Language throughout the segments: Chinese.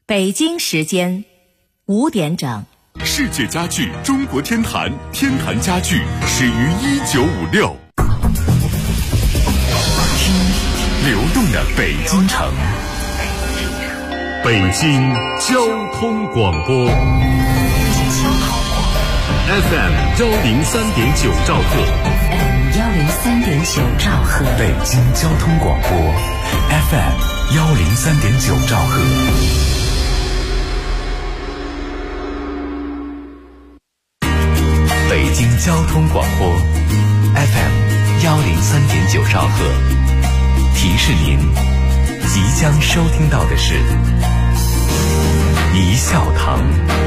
北京时间5点整。 世界家具中国天坛，天坛家具始于1956。听流动的北京城，北京交通广播 FM 103.9兆赫 103.9兆赫， 北京交通广播 FM 103.9兆赫。北京交通广播 FM 103.9兆赫，提示您即将收听到的是一笑堂。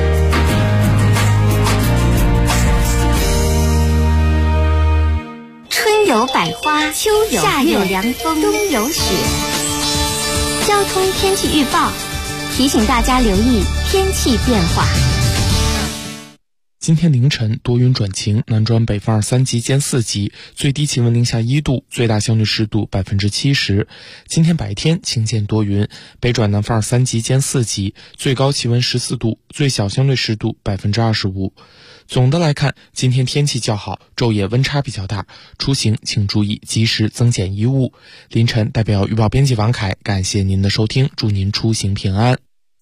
春有百花，秋有夏有凉风，冬有雪。交通天气预报提醒大家留意天气变化。 今天凌晨多云转晴，南转北风2-3级兼4级，最低气温零下1度，最大相对湿度70%。今天白天晴间多云，北转南风2-3级兼4级，最高气温14度，最小相对湿度25%。总的来看，今天天气较好，昼夜温差比较大，出行请注意及时增减衣物。凌晨代表预报编辑王凯，感谢您的收听，祝您出行平安。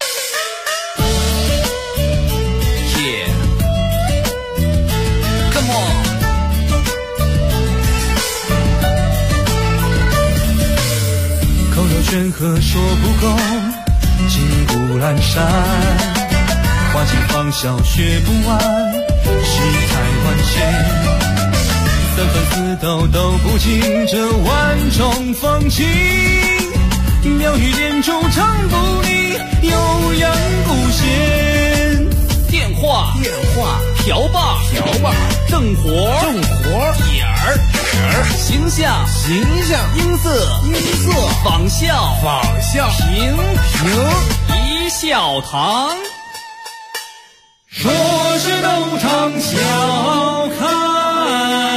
劝和说不够，金不阑珊，花尽芳笑学不完，世态万千，三番四道都不尽这万种风情，妙语连珠唱不腻，悠扬不闲。 电话瓢把正活眼儿形象音色仿效平一笑堂， 说是斗场笑开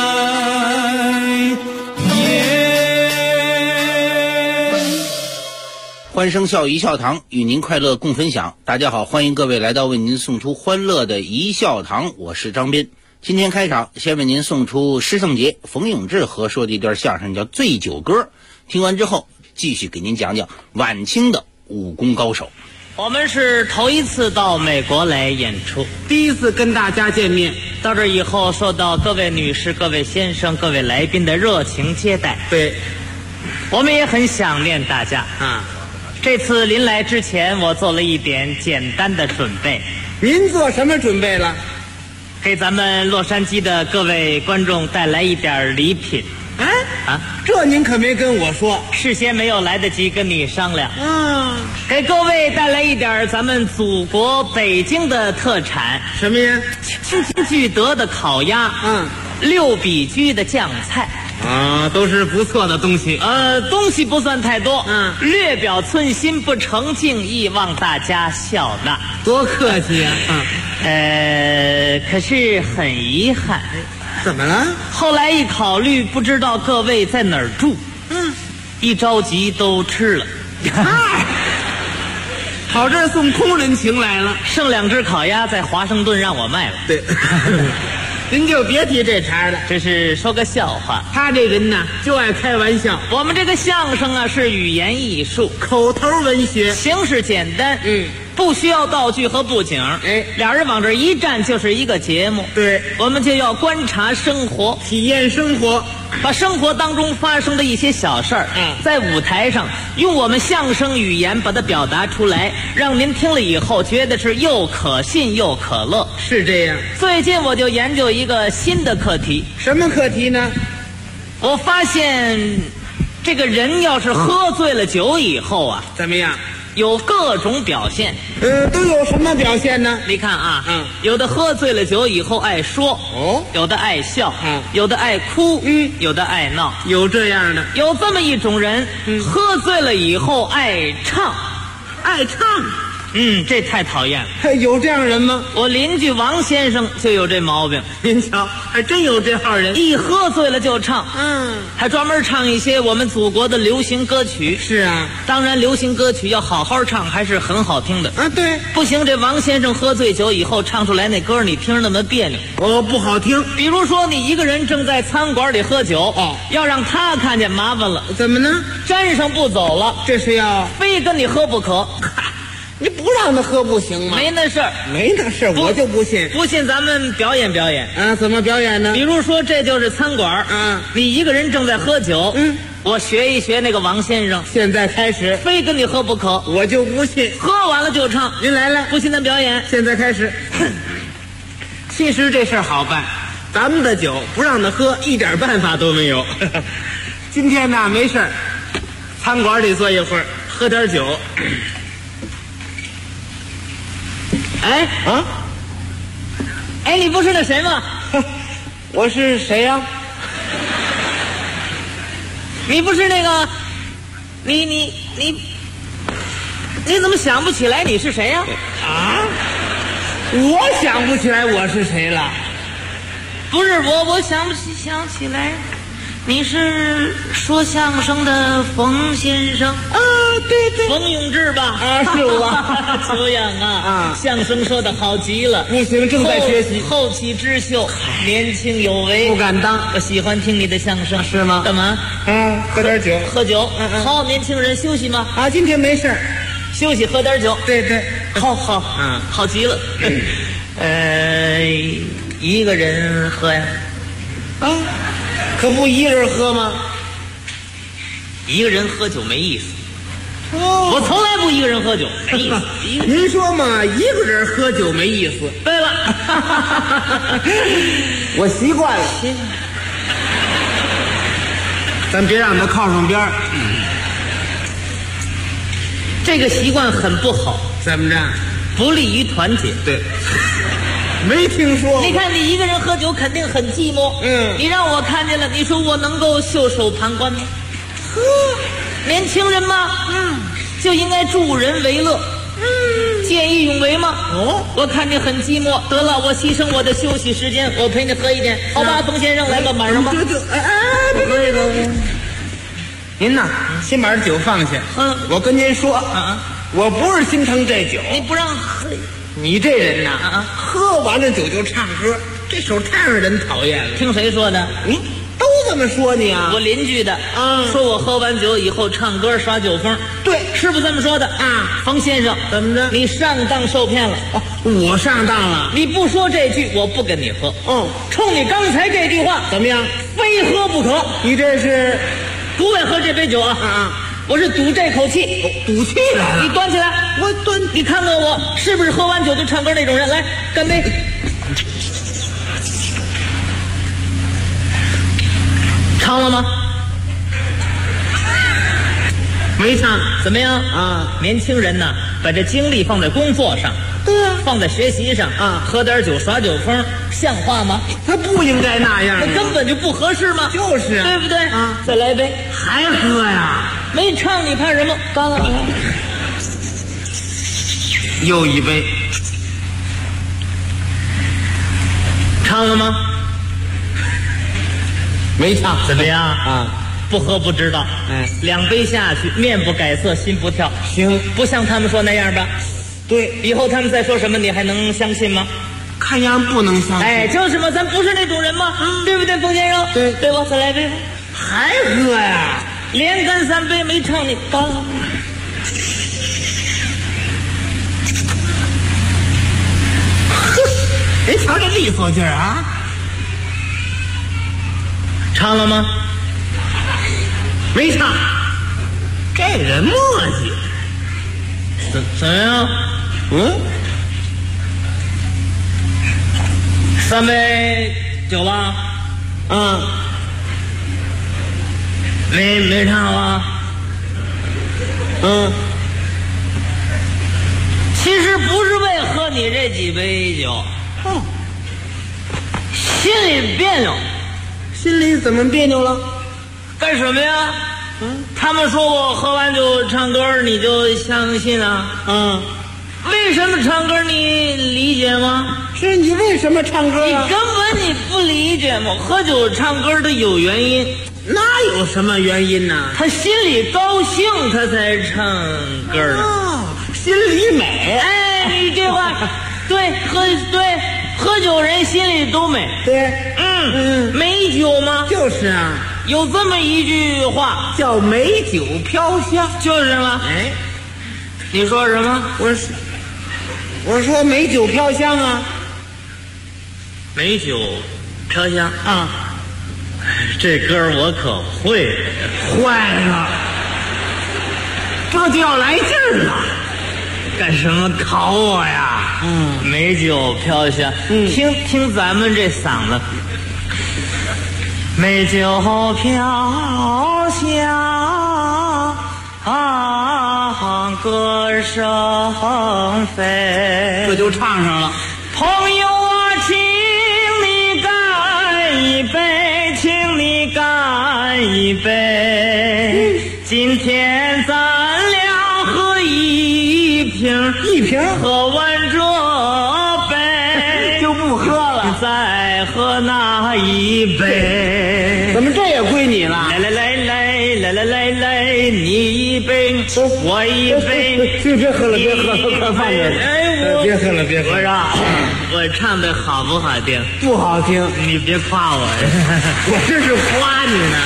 颜。 欢声笑一笑堂，与您快乐共分享。大家好，欢迎各位来到为您送出欢乐的一笑堂，我是张斌。今天开场先为您送出施圣杰、冯永志合说的一段相声，叫《醉酒歌》。听完之后，继续给您讲讲晚清的武功高手。 我们是头一次到美国来演出，第一次跟大家见面。到这以后，受到各位女士、各位先生、各位来宾的热情接待。 对， 我们也很想念大家啊。这次临来之前，我做了一点简单的准备。 您做什么准备了？ 给咱们洛杉矶的各位观众带来一点礼品。 这您可没跟我说， 事先没有来得及跟你商量。给各位带来一点咱们祖国北京的特产。 什么呀？ 清新俱德的烤鸭，6比居的酱菜。 都是不错的东西。 东西不算太多，略表寸心，不成敬意，望大家笑纳。 多客气呀！ 可是很遗憾。 怎么了？ 后来一考虑，不知道各位在哪儿住，一着急都吃了。 跑这儿送空人情来了。 剩2只烤鸭在华盛顿让我卖了。 对。您就别提这茬了， 这是说个笑话。 他这人呢，就爱开玩笑。 我们这个相声啊，是语言艺术， 口头文学， 形式简单，不需要道具和布景。俩人往这一站就是一个节目。 对， 我们就要观察生活， 体验生活， 把生活当中发生的一些小事儿，在舞台上用我们相声语言把它表达出来，让您听了以后觉得是又可信又可乐。 是这样。 最近我就研究一个新的课题。 什么课题呢？ 我发现这个人要是喝醉了酒以后啊， 怎么样？ 有各种表现。 都有什么表现呢？ 你看啊，有的喝醉了酒以后爱说，有的爱笑，有的爱哭，有的爱闹， 有这样的。 有这么一种人，喝醉了以后爱唱， 这太讨厌了。 有这样人吗？ 我邻居王先生就有这毛病， 您瞧，还真有这号人。 一喝醉了就唱，还专门唱一些我们祖国的流行歌曲。 是啊， 当然流行歌曲要好好唱，还是很好听的啊。对， 不行，这王先生喝醉酒以后唱出来那歌，你听着那么别扭。 不好听。 比如说，你一个人正在餐馆里喝酒，要让他看见麻烦了。 怎么呢？ 沾上不走了， 这是要非跟你喝不可。 你不让他喝不行吗？ 没那事儿， 没那事儿，我就不信。 不信咱们表演表演啊？怎么表演呢？ 比如说，这就是餐馆，你一个人正在喝酒，我学一学那个王先生。 现在开始， 非跟你喝不可， 我就不信。 喝完了就唱， 您来， 不信咱表演。 现在开始。其实这事儿好办，咱们的酒不让他喝，一点办法都没有。今天呢，没事儿，餐馆里坐一会儿，喝点酒。 哎，你不是那谁吗？ 我是谁呀？ 你不是那个，你怎么想不起来你是谁呀？ 我想不起来我是谁了。 不是我想起来，你是说相声的冯先生啊？对，冯永志吧？ 是我。 久仰相声说的好极了。 不行，正在学习。 后起之秀，年轻有为。 不敢当。 我喜欢听你的相声。 是吗？ 干嘛？ 喝点酒。 喝酒。好，年轻人休息吗？ 今天没事儿， 休息喝点酒。 对。 好，好极了。一个人喝呀？ 可不一人喝吗？ 一个人喝酒没意思。我从来不一个人喝酒，没意思。 您说嘛，一个人喝酒没意思。 对了， 我习惯了。咱别让他靠上边儿。 这个习惯很不好。 怎么着？ 不利于团结。 对。没听说。 你看，你一个人喝酒肯定很寂寞。你让我看见了，你说我能够袖手旁观吗？年轻人嘛，就应该助人为乐，见义勇为嘛。我看你很寂寞，得了，我牺牲我的休息时间，我陪你喝一点，好吧，冯先生，来个满上吧。 对。您呐，先把这酒放下。我跟您说，我不是心疼这酒。 你不让喝。 你这人呐，喝完了酒就唱歌，这手太让人讨厌了。 听谁说的？ 都这么说你啊？ 我邻居的说我喝完酒以后唱歌耍酒疯。 对， 是不是这么说的啊？冯先生， 怎么着？ 你上当受骗了。 我上当了？ 你不说这句，我不跟你喝。冲你刚才这句话， 怎么样？ 非喝不可。 你这是不为喝这杯酒我是赌这口气。 赌气来了？ 你端起来， 我端。 你看看我是不是喝完酒就唱歌那种人？来，干杯！唱了吗？ 没唱。 怎么样年轻人呐，把这精力放在工作上， 对啊， 放在学习上喝点酒耍酒疯，像话吗？ 他不应该那样， 那根本就不合适吗？ 就是对不对再来一杯。 还喝呀？ 没唱你怕什么？干了。 又一杯。 唱了吗？ 没唱。 怎么样不喝不知道。2杯下去，面不改色心不跳。 行， 不像他们说那样吧？ 对， 以后他们再说什么你还能相信吗？ 看样不能相信。 就是嘛，咱不是那种人嘛，对不对，冯先生？对吧？再来一杯。 还喝呀？ 连干3杯没唱你干了。 您瞧这利索劲儿啊！ 唱了吗？ 没唱。这人磨叽。 怎么样？3杯酒吧？没唱啊？其实不是为喝你这几杯酒，心里别扭。 心里怎么别扭了？ 干什么呀？他们说我喝完酒唱歌，你就相信啊？ 为什么唱歌你理解吗？ 是你为什么唱歌啊？ 你根本你不理解吗？喝酒唱歌的有原因， 那有什么原因呢？ 他心里高兴，他才唱歌的。 心里美。 哎，你这话对，喝酒人心里都美。 对， 美酒吗？ 就是啊， 有这么一句话叫美酒飘香。 就是吗？ 哎， 你说什么？ 我说美酒飘香啊。 美酒飘香啊， 这歌我可会。 坏了，这就要来劲儿了。 干什么考我呀？美酒飘香。听咱们这嗓子。美酒飘香，歌声飞。 这就唱上了。 朋友啊，请你干一杯，请你干一杯。今天咱俩喝一瓶，喝完这杯就不喝了， 再喝那一杯。 怎么这也归你了？ 来，你一杯，我一杯。 别喝了，快放这儿。别喝了。 我说，我唱的好不好听？ 不好听， 你别夸我， 我这是夸你呢。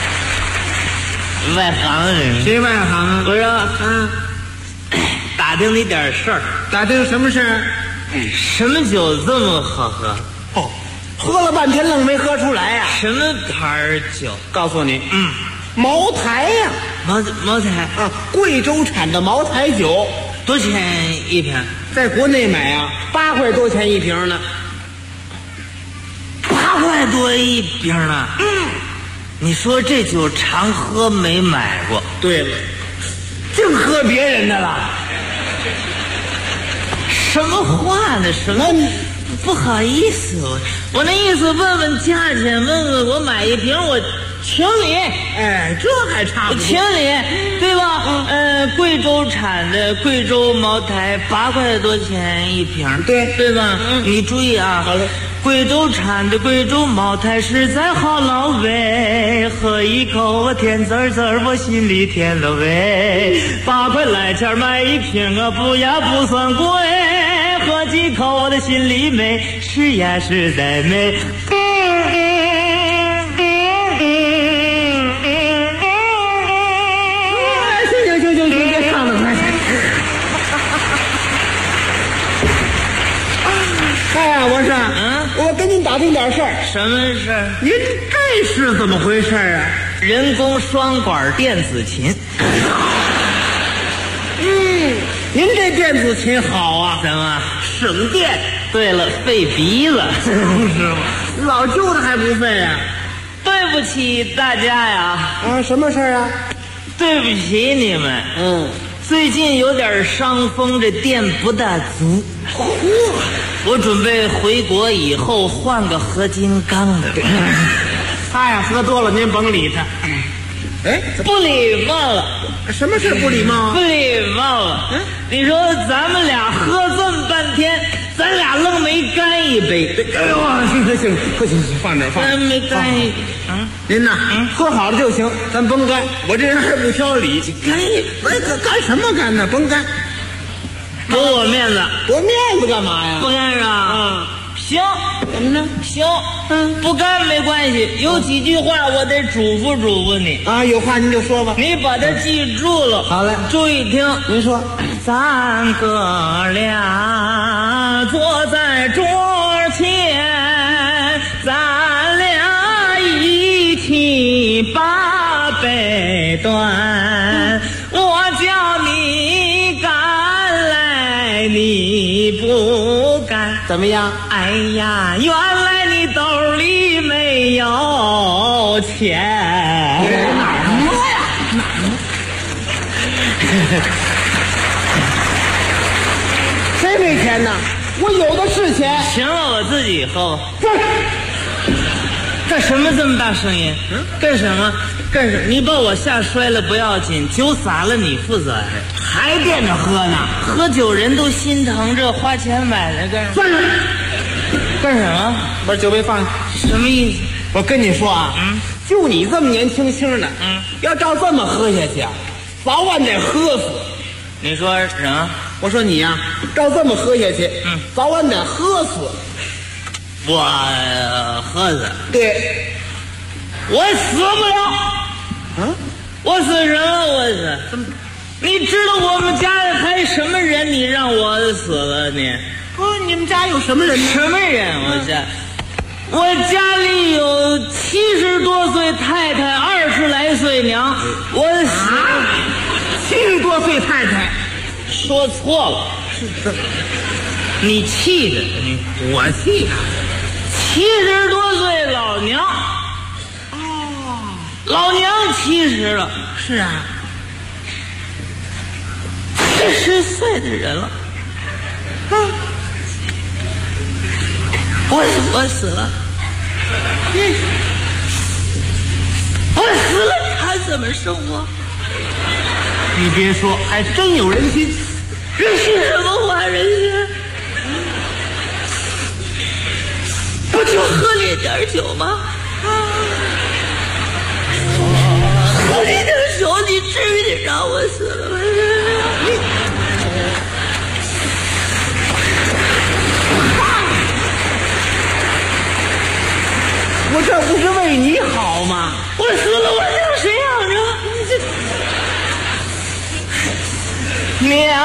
外行人。 谁外行啊？ 我说，打听你点事儿。 打听什么事儿？ 什么酒这么好喝？ 喝了半天愣没喝出来呀。 什么牌酒？ 告诉你，茅台呀。 茅台啊，贵州产的茅台酒。 多钱一瓶？ 在国内买啊，8块多钱一瓶呢。 8块多一瓶呢？你说这酒常喝没买过？ 对了，净喝别人的了。 什么话呢？什么？不好意思，我那意思问问价钱，问我买一瓶，我请你。 哎，这还差不多。 请你，对吧？贵州产的贵州茅台8块多钱一瓶，对吧？你注意啊。 好嘞。 贵州产的贵州茅台实在好老味，喝一口我甜滋滋，我心里甜了味。8块来钱买一瓶啊，不呀不算贵，喝几口我的心里美，是呀实在美。 行，别唱了，快。哎呀，我说，我跟您打听点事儿。 什么事儿？ 您这是怎么回事啊？ 人工双管电子琴。 您这电子琴好啊。 怎么？ 省电。 对了，费鼻子。 是吗？老旧的还不费啊？ 对不起大家呀。 什么事儿啊？ 对不起你们。最近有点伤风，这电不大足。我准备回国以后换个合金钢的。 他呀，喝多了您甭理他。 不礼貌了。 什么事不礼貌？ 不礼貌了。你说咱们俩喝这么半天，咱俩愣没干一杯。 哎呦，行，放这儿，放。 没干一。 您呐，喝好了就行，咱甭干。我这人还不挑理，干什么干呢？甭干， 给我面子。 我面子干嘛呀？ 不干是吧？行， 怎么着？ 行，不干没关系。有几句话我得嘱咐你啊，有话您就说吧。 你把它记住了。 好嘞， 注意听。 您说， 咱哥俩坐在桌前，咱俩一起把杯端。我叫你干来，你不干。 怎么样？ 哎呀，原来你兜里没有钱。 哪儿摸呀？谁没钱呢？我有的是钱。 行了，我自己喝。干什么这么大声音？干什么？ 干什么？你把我吓摔了不要紧，酒洒了你负责呀。 还惦着喝呢？ 喝酒人都心疼，这花钱买来干什么？ 放下， 干什么？ 把酒杯放下。 什么意思？ 我跟你说啊，就你这么年轻轻的，要照这么喝下去啊，早晚得喝死。 你说什么？ 我说你呀，照这么喝下去，早晚得喝死。 我喝死？ 对， 我死不了。我死什么？我死？你知道我们家还什么人？你让我死了你？ 你们家有什么人呢？ 什么人？我家里有70多岁太太，20来岁娘。我死 70多岁太太， 说错了。你气的你， 我气他。 70多岁老娘。老娘70了。 是啊 ，70岁的人了。我死了。我死了，他怎么生活？ 你别说，还真有人心。 人心什么话？人心不就喝了点酒吗？喝了点酒，你至于得让我死了吗？ 我这不是为你好吗？ 我死了，我让谁养着？娘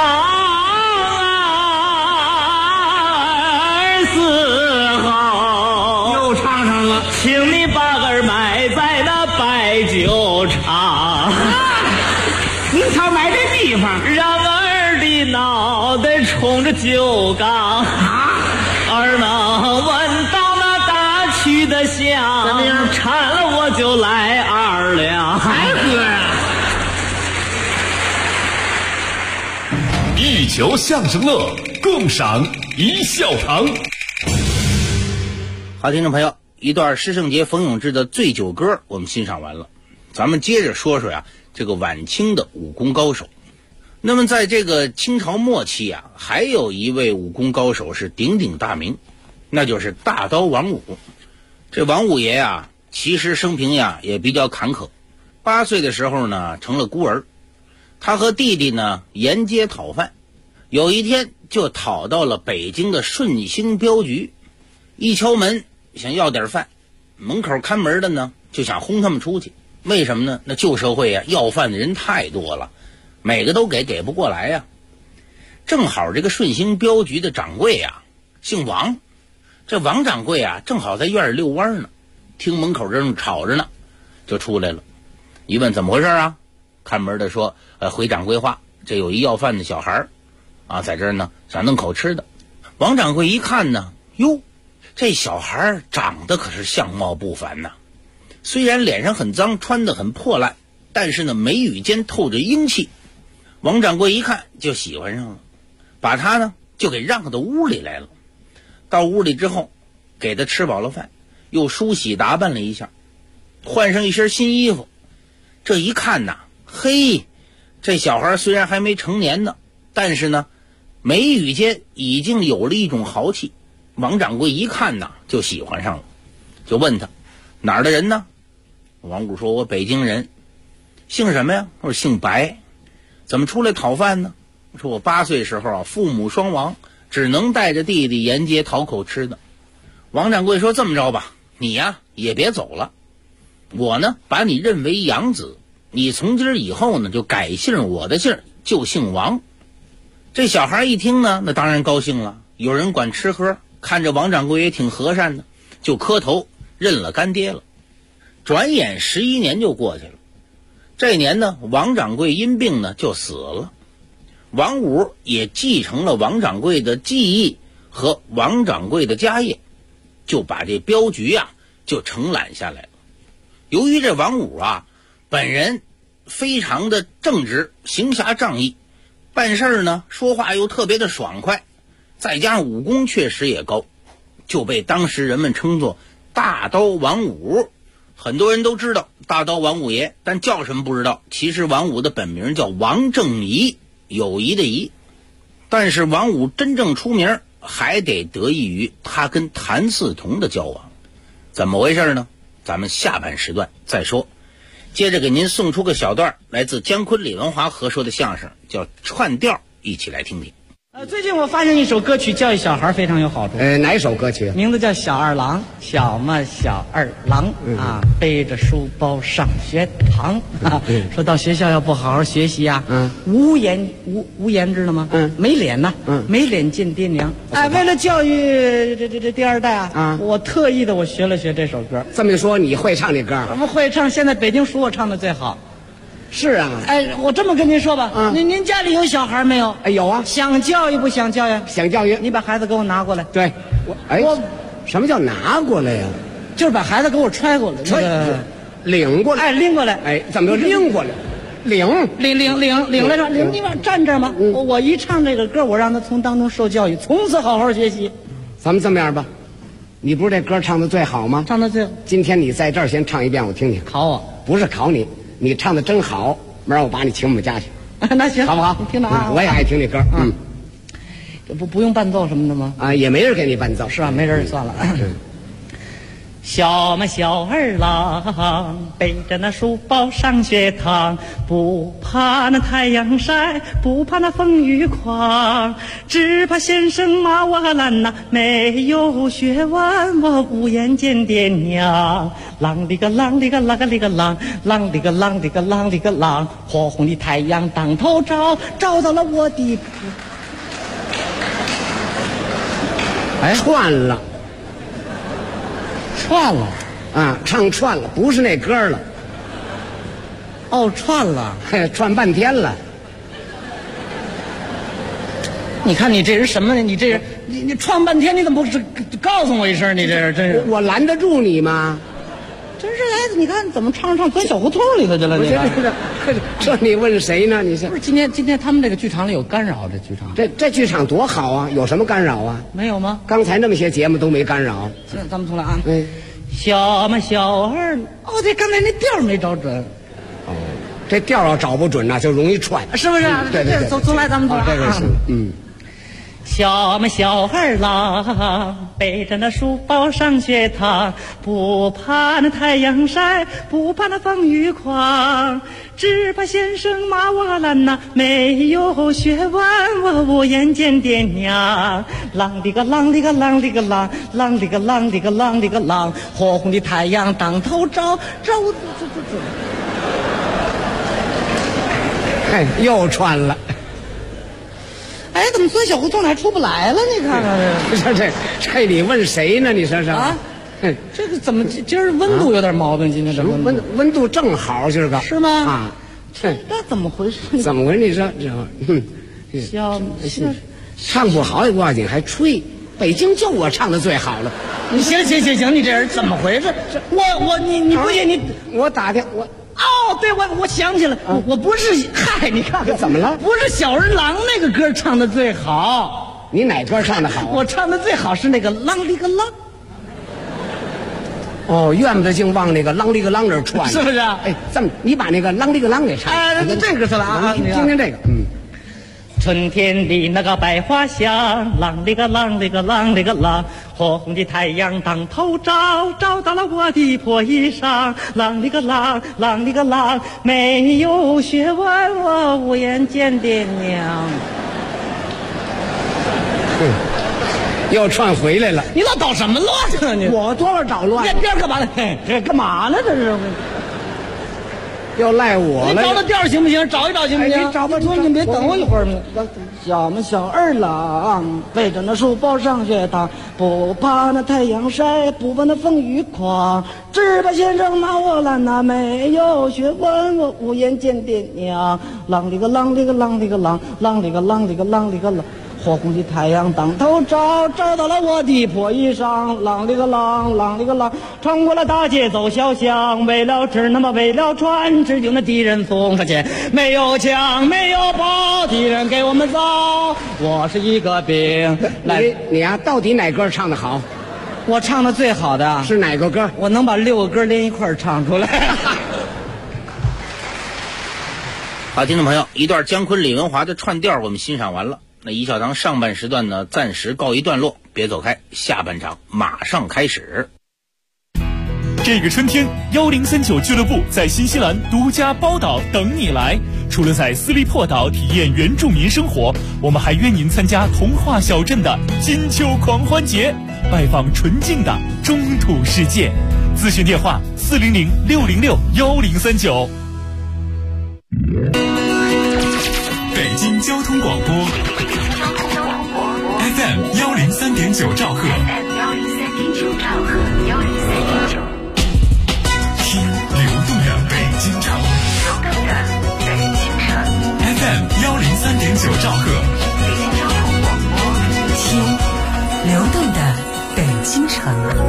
儿死后， 又唱上了， 请你把儿埋在那白酒厂。 您瞧埋这地方， 让儿的脑袋冲着酒缸，儿能闻到那大曲的香。 怎么样？ 馋了我就来2两， 还喝呀？ 一球相声乐，共赏一笑堂。 好，听众朋友，一段施圣杰、冯永志的醉酒歌我们欣赏完了，咱们接着说说呀，这个晚清的武功高手。那么在这个清朝末期啊，还有一位武功高手是鼎鼎大名，那就是大刀王五。这王五爷呀，其实生平呀也比较坎坷。8岁的时候呢，成了孤儿。他和弟弟呢沿街讨饭，有一天就讨到了北京的顺兴镖局。一敲门想要点饭，门口看门的呢就想轰他们出去。为什么呢？那旧社会啊，要饭的人太多了，每个都给不过来呀。正好这个顺兴镖局的掌柜啊姓王，这王掌柜啊正好在院里遛弯呢，听门口正吵着呢，就出来了。一问怎么回事啊？看门的说回掌柜话，这有一要饭的小孩啊，在这儿呢想弄口吃的。王掌柜一看呢，哟，这小孩长得可是相貌不凡呐，虽然脸上很脏，穿得很破烂，但是呢眉宇间透着英气。王掌柜一看就喜欢上了，把他呢就给让到屋里来了。到屋里之后，给他吃饱了饭，又梳洗打扮了一下，换上一身新衣服。这一看呐，嘿，这小孩虽然还没成年呢，但是呢眉宇间已经有了一种豪气。王掌柜一看呐就喜欢上了，就问他哪儿的人呢？王五说我北京人。姓什么呀？我说姓白。怎么出来讨饭呢？说我8岁时候啊父母双亡，只能带着弟弟沿街讨口吃的。王掌柜说这么着吧，你呀也别走了，我呢把你认为养子，你从今儿以后呢就改姓我的姓，就姓王。这小孩一听呢，那当然高兴了，有人管吃喝，看着王掌柜也挺和善的，就磕头认了干爹了。转眼11年就过去了。这年呢，王掌柜因病呢就死了。王五也继承了王掌柜的技艺和王掌柜的家业，就把这镖局啊就承揽下来了。由于这王五啊本人非常的正直，行侠仗义，办事呢说话又特别的爽快，再加上武功确实也高，就被当时人们称作大刀王五。 很多人都知道大刀王五爷，但叫什么不知道。其实王五的本名叫王正仪，友谊的谊。但是王五真正出名还得得益于他跟谭嗣同的交往。怎么回事呢？咱们下半时段再说。接着给您送出个小段来自姜昆李文华合说的相声，叫串调，一起来听听。 最近我发现一首歌曲教育小孩非常有好处。 哪首歌曲？ 名字叫《小二郎》。小嘛小二郎啊，背着书包上学堂啊。说到学校要不好好学习呀，无颜知道吗？没脸呐，没脸见爹娘。哎，为了教育这第二代啊，我特意的我学了学这首歌。 这么一说，你会唱这歌？ 我们会唱，现在北京数我唱的最好。 是啊， 哎，我这么跟您说吧，您家里有小孩没有？ 哎，有啊。 想教育不想教育？ 想教育。 你把孩子给我拿过来。 对，我什么叫拿过来呀？ 就是把孩子给我揣过来， 领过来。 哎，拎过来。 哎，怎么就拎过来？领来着，领地方站这儿吗？我一唱这个歌，我让他从当中受教育，从此好好学习。咱们这么样吧，你不是这歌唱的最好吗？ 唱的最好。 今天你在这儿先唱一遍，我听听。 考我？ 不是考你。你唱的真好，明儿我把你请我们家去。 那行， 好不好？ 你听着啊， 我也爱听这歌。 这不用伴奏什么的吗？ 啊，也没人给你伴奏， 是吧？没人算了。小嘛小二郎，背着那书包上学堂，不怕那太阳晒，不怕那风雨狂，只怕先生骂我懒呐，没有学问我无颜见爹娘。啷里个啷里个啷个里个啷，啷里个啷里个啷里个啷，火红的太阳当头照，照到了我的哎，串了啊，唱串了，不是那歌了。 哦，串了， 串半天了。 你看你这人什么呢？你这人，你串半天，你怎么不是告诉我一声？你这人真是， 我拦得住你吗？ 真是哎，你看怎么唱钻小胡同里头去了？ 这你问谁呢？你是不是今天他们这个剧场里有干扰？这剧场这剧场多好啊！有什么干扰啊？ 没有吗？ 刚才那么些节目都没干扰。 咱们重来啊！小嘛小二，哦，对，刚才那调没找准。 哦，这调要找不准呢，就容易串， 是不是？ 对， 重来，咱们重来。 这个是小嘛小二郎，背着那书包上学堂，不怕那太阳晒，不怕那风雨狂，只怕先生骂我懒呐，没有学问我无颜见爹娘。啷里个啷里个啷里个啷，啷里个啷里个啷里个啷，火红的太阳当头照， 哎，又串了。 哎，怎么钻小胡同还出不来了？你看看这你问谁呢？你说说啊？这个怎么今儿温度有点毛病？今天这温度正好，今儿个是吗？ 啊， 那怎么回事？ 怎么回事？你说小唱不好也不要紧，还吹。北京就我唱的最好了。 你行，你这人怎么回事？你不信你我打听我。 哦，对，我想起来，我不是嗨，你看怎么了？ 不是小儿郎那个歌唱的最好。 你哪歌唱的好？ 我唱的最好是那个啷里个啷。 哦，怨不得净往那个啷里个啷这串， 是不是？ 哎，这么你把那个啷里个啷给唱。 这个是了啊， 听听这个， 春天的那个百花香，啷里个啷里个啷里个啷，火红的太阳当头照，照到了我的破衣裳。啷里个啷，啷里个啷，没有学问我无颜见爹娘。 又串回来了。 你老捣什么乱啊你？ 我多少捣乱？ 边干嘛呢？这干嘛呢？这是。 又赖我了。 你找找调行不行？找一找行不行？ 你找吧， 你别等我一会儿嘛。小嘛小二郎，背着那书包上学堂，不怕那太阳晒，不怕那风雨狂，只怕先生骂我懒呐，没有学问我无颜见爹娘。啷里个啷里个啷里个啷，啷里个啷里个啷里个啷。火红的太阳当头照，照到了我的破衣裳。啷里个啷，啷里个啷，穿过了大街走小巷，为了吃那么为了穿，只有那敌人送上前，没有枪没有炮，敌人给我们造，我是一个兵。 来，你呀，到底哪歌唱得好？ 我唱的最好的是哪个歌？ 我能把6个歌连一块儿唱出来。 好，听众朋友，一段姜昆、李文华的串调我们欣赏完了。那一小堂上半时段呢，暂时告一段落，别走开，下半场马上开始。 这个春天，1039俱乐部在新西兰独家包岛等你来。除了在斯利珀岛体验原住民生活，我们还约您参加童话小镇的金秋狂欢节，拜访纯净的中土世界。咨询电话400-606-1039。北京交通广播 FM 103.9兆赫，听流动的北京城，FM 103.9兆赫， 听流动的北京城。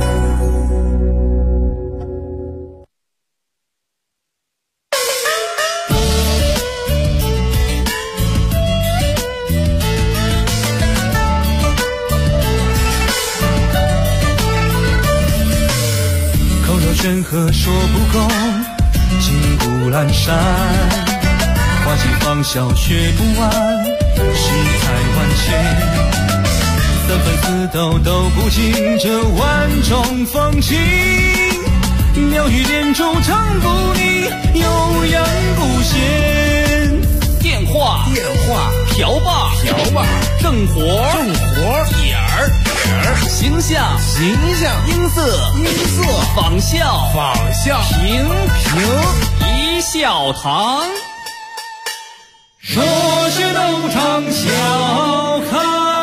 山河说不够，金谷阑珊，花季芳香学不完，世态万千，三分四斗都不尽这万种风情，妙语连珠唱不腻，悠扬不闲。 电话瓢把正活点儿形象音色仿效平一笑堂， 说是都唱笑开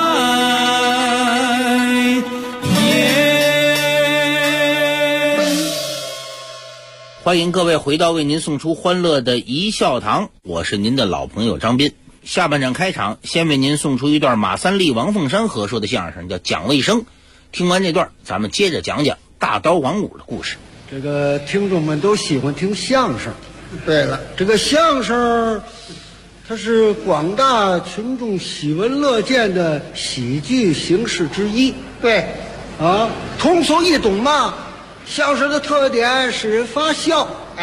颜。 欢迎各位回到为您送出欢乐的一笑堂，我是您的老朋友张斌。下半场开场，先为您送出一段马三立、王凤山合说的相声，叫《讲卫生》。听完这段，咱们接着讲讲大刀王五的故事。 这个听众们都喜欢听相声。对了，这个相声，它是广大群众喜闻乐见的喜剧形式之一。对，啊，通俗易懂嘛。相声的特点使人发笑，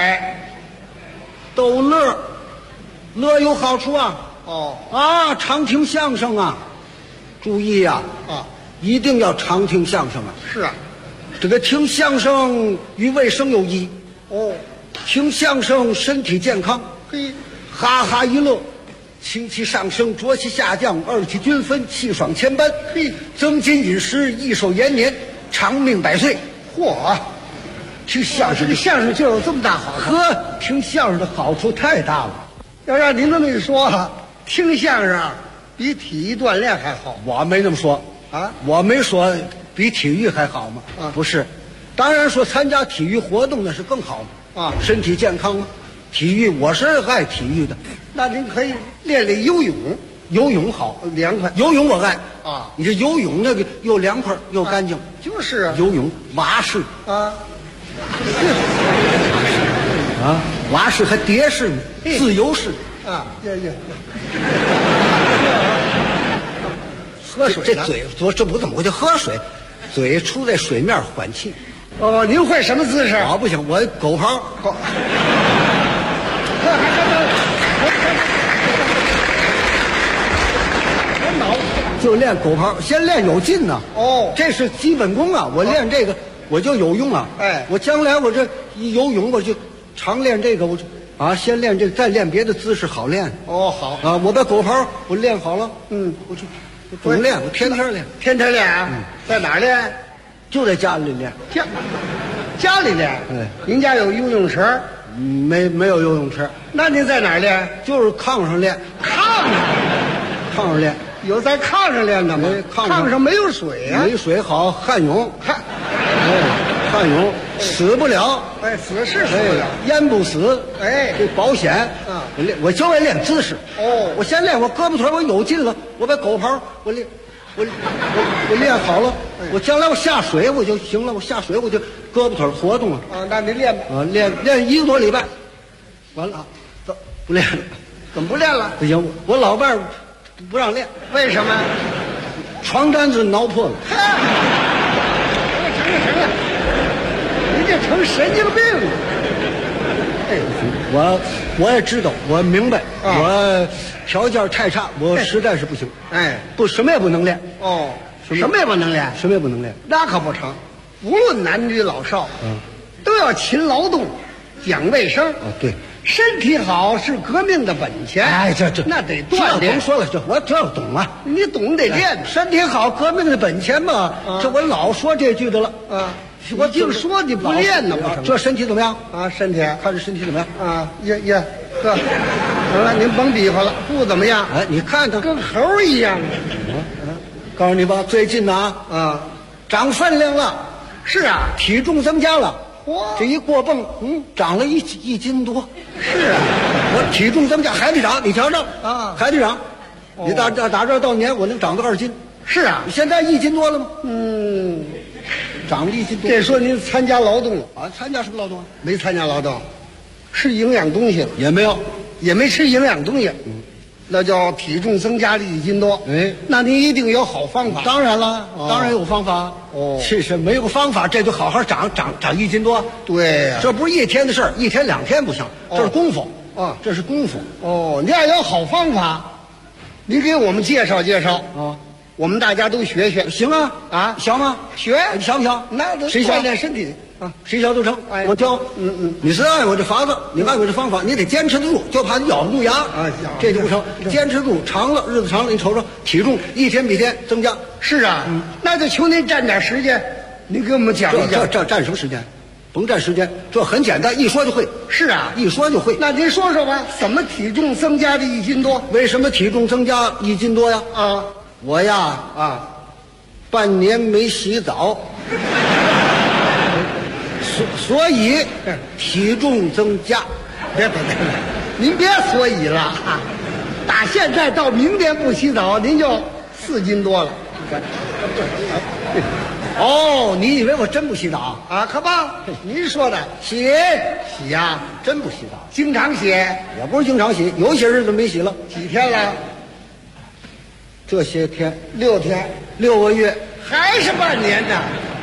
逗乐，乐有好处啊。常听相声啊，注意呀，一定要常听相声啊。是啊，这个听相声与卫生有益。听相声身体健康，哈哈一乐，清气上升，浊气下降，二气均分，气爽千般，增进饮食，益寿延年，长命百岁。嚯！听相声，这个相声就有这么大好处。听相声的好处太大了。要让您这么一说，听相声比体育锻炼还好。我没这么说啊，我没说比体育还好吗？不是，当然说参加体育活动那是更好啊，身体健康嘛。体育我是爱体育的，那您可以练练游泳，游泳好凉快，游泳我爱啊。你这游泳那个又凉快又干净，就是啊，游泳蛙式啊。蛙式还蝶式呢，自由式啊，喝水，这嘴这不怎么回事？喝水，嘴出在水面缓气。您会什么姿势？我不行，我狗刨。就练狗刨，先练有劲呢。这是基本功啊！我练这个我就有用啊。我将来我这一游泳我就常练这个，我就先练这个，再练别的姿势好练。好啊！我把狗刨我练好了，我就总练，我天天练，天天练啊！在哪儿练？就在家里练。家里练？您家有游泳池？没有游泳池。那您在哪儿练？就是炕上练。炕上练。有在炕上练的吗？炕上没有水啊。没水好旱泳。旱泳死不了。死是死不了，淹不死。这保险啊！我爱练姿势。我先练我胳膊腿，我有劲了，我把狗刨我练好了，我将来我下水我就行了，我下水我就胳膊腿活动了。那您练吧。练1个多礼拜，完了，不练了。怎么不练了？不行，我老伴儿不让练。为什么？床单子挠破了。 你这成神经病了。哎，我也知道，我明白，我条件太差，我实在是不行。哎，不，什么也不能练。哦，什么也不能练，什么也不能练，那可不成。无论男女老少，都要勤劳动，讲卫生。哦，对。身体好是革命的本钱。哎，这那得锻炼。甭说了，我这懂啊。你懂得练，身体好，革命的本钱嘛。这我老说这句的了。啊，我净说你不练呢，不成？这身体怎么样啊？身体看这身体怎么样啊？呀，呵，行了，您甭比划了，不怎么样。哎，你看他跟猴一样。告诉你吧，最近呢长分量了。是啊，体重增加了。这一过泵，长了一斤多。是啊，我体重增加还得长，你瞧瞧啊，还得长。你打这到年，我能长到2斤。是啊，你现在1斤多了吗？长了1斤多。这说您参加劳动了啊？参加什么劳动啊？没参加劳动，吃营养东西也没有，也没吃营养东西。那叫体重增加了1斤多。哎，那您一定有好方法。当然了，当然有方法。哦，其实没有方法，这就好好长1斤多。对呀，这不是一天的事儿，1天2天不行，这是功夫啊，这是功夫。哦，你要有好方法，您给我们介绍介绍啊，我们大家都学学。行啊，啊，想吗？学，你想不想？那谁想锻炼身体？啊，谁想都成，我教。你是按我这法子，你按我这方法，你得坚持得住，就怕你咬不住牙啊，这就不成。坚持住，日子长了，你瞅瞅，体重一天比天增加。是啊，那就求您占点时间，您给我们讲一讲。这占什么时间？甭占时间，这很简单，一说就会。是啊，一说就会。那您说说吧，怎么体重增加的1斤多？为什么体重增加1斤多呀？啊，我呀半年没洗澡。所以体重增加。别，您别所以了，打现在到明天不洗澡，您就4斤多了。哦，你以为我真不洗澡啊？可不，您说的洗呀，真不洗澡，经常洗也不是经常洗，有些日子没洗了。几天了？这些天6天，6个月，还是半年呢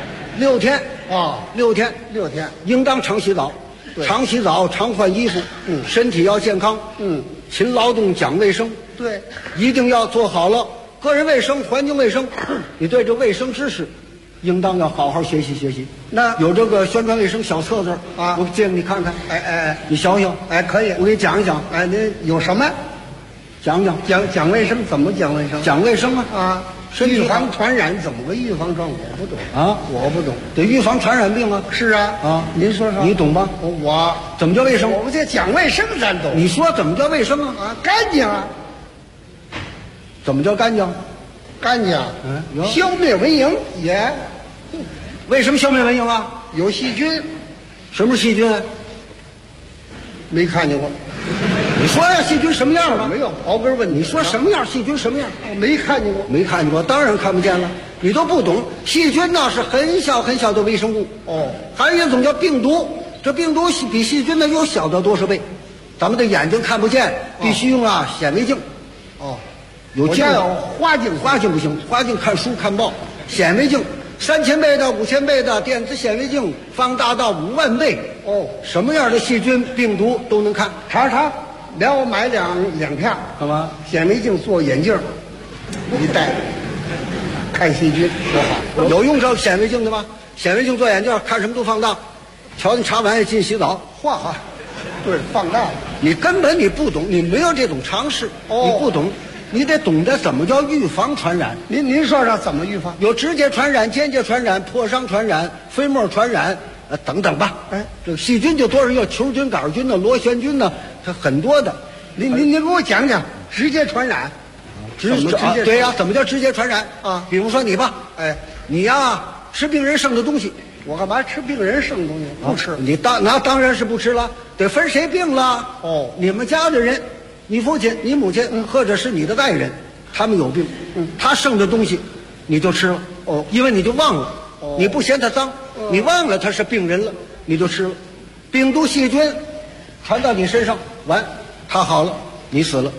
？6天。6天，应当常洗澡，常洗澡，常换衣服。身体要健康。勤劳动，讲卫生。对，一定要做好了个人卫生、环境卫生。你对这卫生知识，应当要好好学习学习。那有这个宣传卫生小册子啊，我借给你看看。哎，你想想。哎，可以，我给你讲一讲。哎，您有什么？讲卫生，怎么讲卫生？讲卫生啊。预防传染怎么个预防状？我不懂啊，我不懂，得预防传染病啊。是啊，您说说，你懂吗？我怎么叫卫生？我们这讲卫生咱懂。你说怎么叫卫生啊？干净啊。怎么叫干净？干净，消灭蚊蝇也。为什么消灭蚊蝇啊？有细菌。什么细菌？没看见过。你说呀，细菌什么样了？没有，刨根问。你说什么样？细菌什么样？没看见过，没看见过，当然看不见了。你都不懂，细菌呢是很小很小的微生物。还有一种叫病毒，这病毒比细菌呢又小到多少倍？咱们的眼睛看不见，必须用显微镜。有镜子，花镜不行，花镜看书看报，显微镜3000倍的、5000倍的电子显微镜，放大到5万倍。什么样的细菌病毒都能看。查。连我买两片，干嘛？显微镜做眼镜，一戴，看细菌多好。有用这显微镜的吗？显微镜做眼镜，看什么都放大。瞧你查完也进洗澡，对，放大。你根本你不懂，你没有这种常识，你不懂，你得懂得怎么叫预防传染。您说说怎么预防？有直接传染、间接传染、破伤传染、飞沫传染。等等吧，这个细菌就多少，有球菌、杆菌呢、螺旋菌呢，它很多的。您给我讲讲直接传染，对呀，怎么叫直接传染啊？比如说你吧，你呀吃病人剩的东西，我干嘛吃病人剩的东西？不吃，你当然是不吃了，得分谁病了。你们家的人，你父亲、你母亲，或者是你的外人，他们有病，他剩的东西你就吃了。因为你就忘了，你不嫌他脏。你忘了他是病人了，你就吃了。病毒细菌传到你身上，完，他好了，你死了。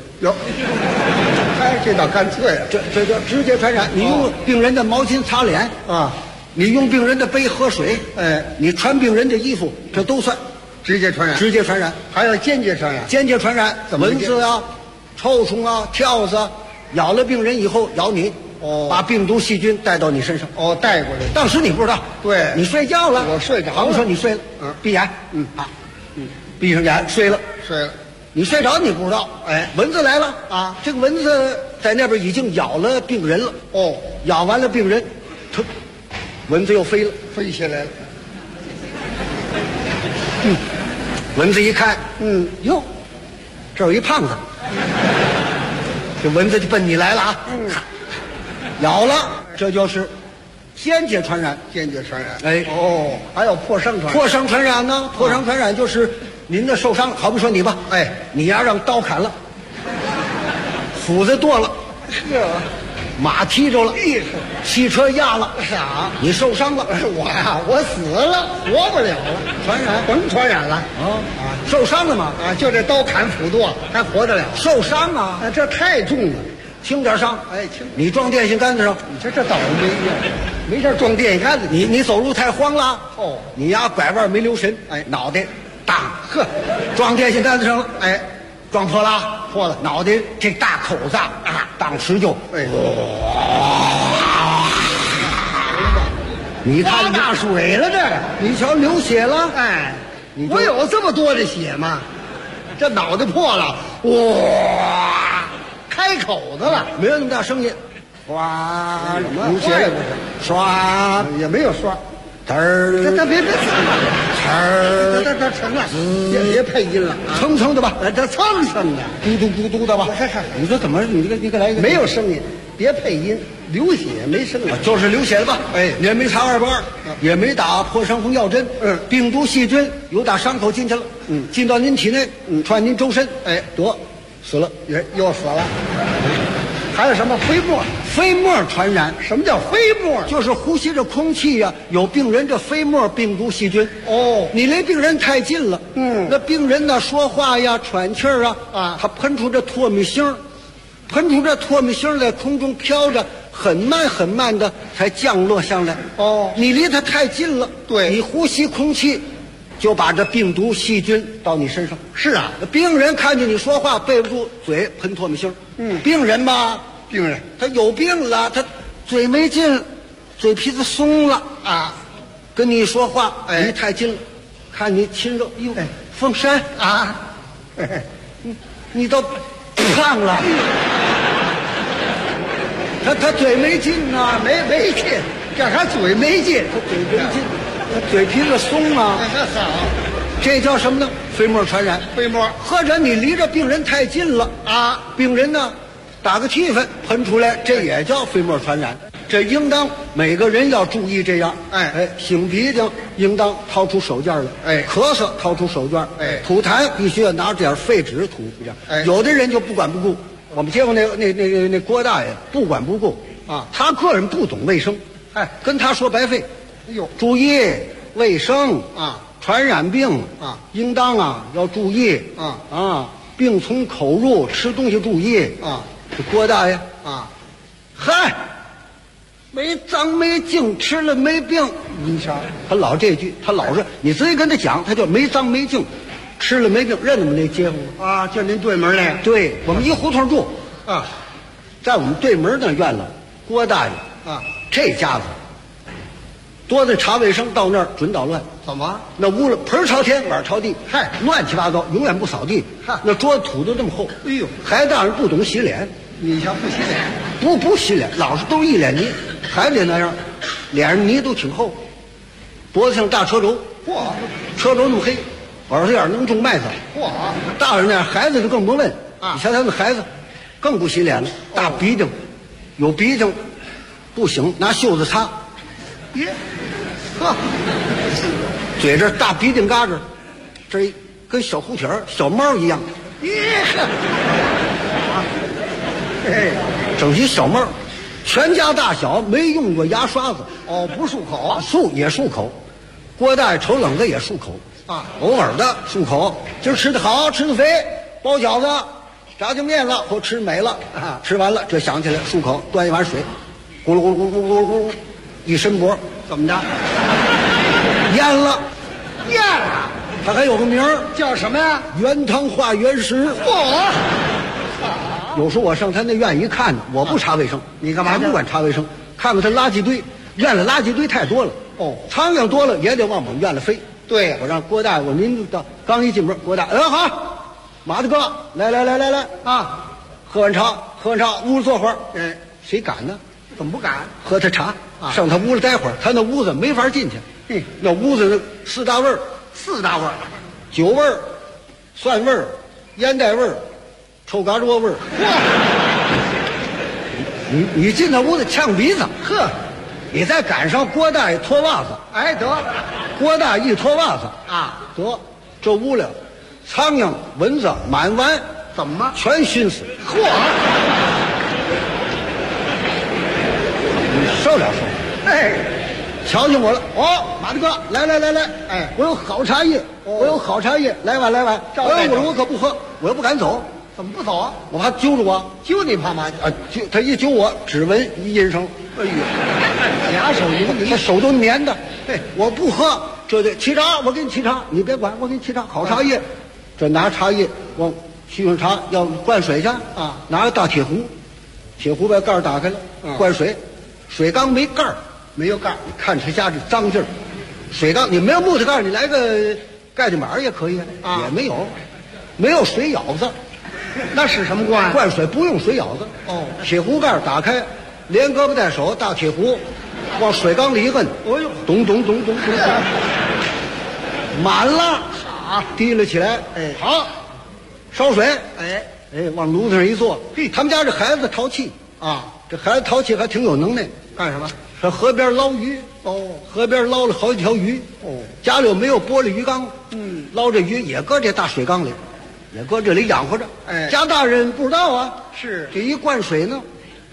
这倒干脆啊！这叫直接传染。你用病人的毛巾擦脸啊， 你用病人的杯喝水，你穿病人的衣服，这都算直接传染。 直接传染， 还有间接传染。 间接传染，蚊子啊、臭虫啊、跳蚤啊，咬了病人以后咬你，把病毒细菌带到你身上。 带过来。 当时你不知道， 对， 你睡觉了， 我睡着了。 好比说你睡了，闭眼，闭上眼睡了，你睡着你不知道，蚊子来了啊！这个蚊子在那边已经咬了病人了，咬完了病人，蚊子又飞了， 飞下来了。 蚊子一看，哟，这有一胖子，这蚊子就奔你来了啊！咬了，这就是间接传染。 间接传染。 还有破伤传染。破伤传染呢？破伤传染就是您的受伤了，好比说你吧，你呀让刀砍了，斧子剁了，马踢着了，汽车压了， 啥？ 你受伤了？ 我呀，我死了，活不了了。 传染， 甭传染了。 受伤了吗？ 就这刀砍斧剁，还活得了？ 受伤啊！ 这太重了， 轻点伤。 轻。 你撞电线杆子上， 你这倒霉呀！没事撞电线杆子， 你走路太慌了。你呀拐弯没留神，脑袋当撞电线杆子上了，撞破了，脑袋这大口子当时就你看大水了，这你瞧流血了， 我有这么多的血吗？这脑袋破了，哇，开口子了， 没有那么大声音， 哗， 流血刷也没有刷， 嘚儿， 别这成了，别配音了， 蹭蹭的吧， 这蹭蹭的， 嘟嘟嘟嘟的吧，你说怎么你这个来一个没有声音，别配音，流血没声音， 就是流血了吧？也没插二瓣，也没打破伤风药针，病毒细菌由打伤口进去了，进到您体内，传您周身，得死了， 又死了。还有什么飞沫？ 飞沫传染。 什么叫飞沫？ 就是呼吸着空气呀，有病人这飞沫病毒细菌。你离病人太近了，那病人呢说话呀、喘气儿啊，他喷出这唾沫星在空中飘着，很慢很慢的才降落下来。你离他太近了， 对， 你呼吸空气，就把这病毒细菌到你身上。 是啊， 病人看见你说话背不住嘴，喷唾沫星。病人吧， 病人他有病了，他嘴没劲，嘴皮子松了啊，跟你说话离太近了，看你亲热，哟，凤山啊，你都胖了。他嘴没劲啊， 没劲，这还嘴没劲， 他嘴没劲，他嘴皮子松啊。 好， 这叫什么呢？飞沫传染。 飞沫， 或者你离着病人太近了啊，病人呢打个气氛喷出来，这也叫飞沫传染。这应当每个人要注意这样。擤鼻涕应当掏出手绢来。咳嗽掏出手绢。吐痰必须要拿点废纸吐。有的人就不管不顾。我们见过那郭大爷不管不顾啊，他个人不懂卫生，跟他说白费。注意卫生啊，传染病啊，应当要注意病从口入，吃东西注意啊。这郭大爷嗨，没脏没净，吃了没病。你瞧，他老这句，他老是你直接跟他讲，他就没脏没净。吃了没病，认得我们那街坊啊，就您对门那个。 对，我们一胡同住啊，在我们对门那院子，郭大爷这家子多的查卫生，到那儿准捣乱。 怎么？ 那屋里盆朝天，碗朝地，乱七八糟，永远不扫地。那桌子土都这么厚。 哎呦， 孩子大人不懂洗脸， 你瞧不洗脸， 不洗脸，老是都一脸泥，还得那样，脸上泥都挺厚，脖子像大车轴，车轴那么黑。耳朵眼能种麦子，大人那样，孩子就更甭问你瞧他那孩子，更不洗脸了，大鼻涕，有鼻涕，不行，拿袖子擦，嘴这大鼻涕嘎子，这跟小蝴蝶、小猫一样，整起小猫，全家大小没用过牙刷子， 不漱口， 也漱口，郭大爷瞅冷子也漱口。偶尔的漱口，今儿吃的好，吃的肥，包饺子，炸酱面了，或吃美了吃完了这想起来漱口，端一碗水，咕噜咕噜咕噜咕噜咕噜，一伸脖， 怎么着？淹了， 淹了。 它还有个名儿叫什么呀？ 原汤化原食。 嚯！ 有时候我上他那院一看呢，我不查卫生， 你干嘛？ 不管查卫生，看看他垃圾堆，院里垃圾堆太多了。 哦， 苍蝇多了也得往我们院里飞。 对呀， 我让郭大爷，我您到刚一进门，郭大爷，好，马大哥，来啊，喝完茶，屋里坐会儿。谁敢呢？ 怎么不敢？ 喝他茶，上他屋里待会儿，他那屋子没法进去。那屋子四大味儿，酒味儿、蒜味儿、烟袋味儿、臭嘎吱味儿。你进那屋子呛鼻子， 呵， 你再赶上郭大爷脱袜子， 哎得， 郭大爷一脱袜子啊， 得这屋里苍蝇蚊子满完， 怎么全熏死？ 嚯！ 你受了。 哎， 瞧见我了，马大哥，来， 哎， 我有好茶叶，来碗。我可不喝，我又不敢走。 怎么不走啊？ 我怕揪着我， 揪你怕嘛？ 他一揪我，指纹一印上， 哎呦，俩手拧， 他手都粘的。我不喝，这得沏茶，我给你沏茶，你别管，我给你沏茶，好茶叶。这拿茶叶往沏上茶，要灌水去啊，拿个大铁壶，铁壶把盖儿打开了，灌水，水缸没盖儿， 没有盖儿， 看他家这脏劲儿。水缸你没有木头盖儿，你来个盖子板也可以啊，也没有水舀子。 那是什么灌？ 灌水不用水舀子。铁壶盖打开，连胳膊带手，大铁壶往水缸里一摁， 哎呦， 咚，满了，提了起来。好，烧水。往炉子上一坐。他们家这孩子淘气啊，这孩子淘气还挺有能耐。 干什么？ 上河边捞鱼。河边捞了好几条鱼。家里又没有玻璃鱼缸。捞这鱼也搁这大水缸里。也搁这里养活着，家大人不知道啊。 是这一灌水呢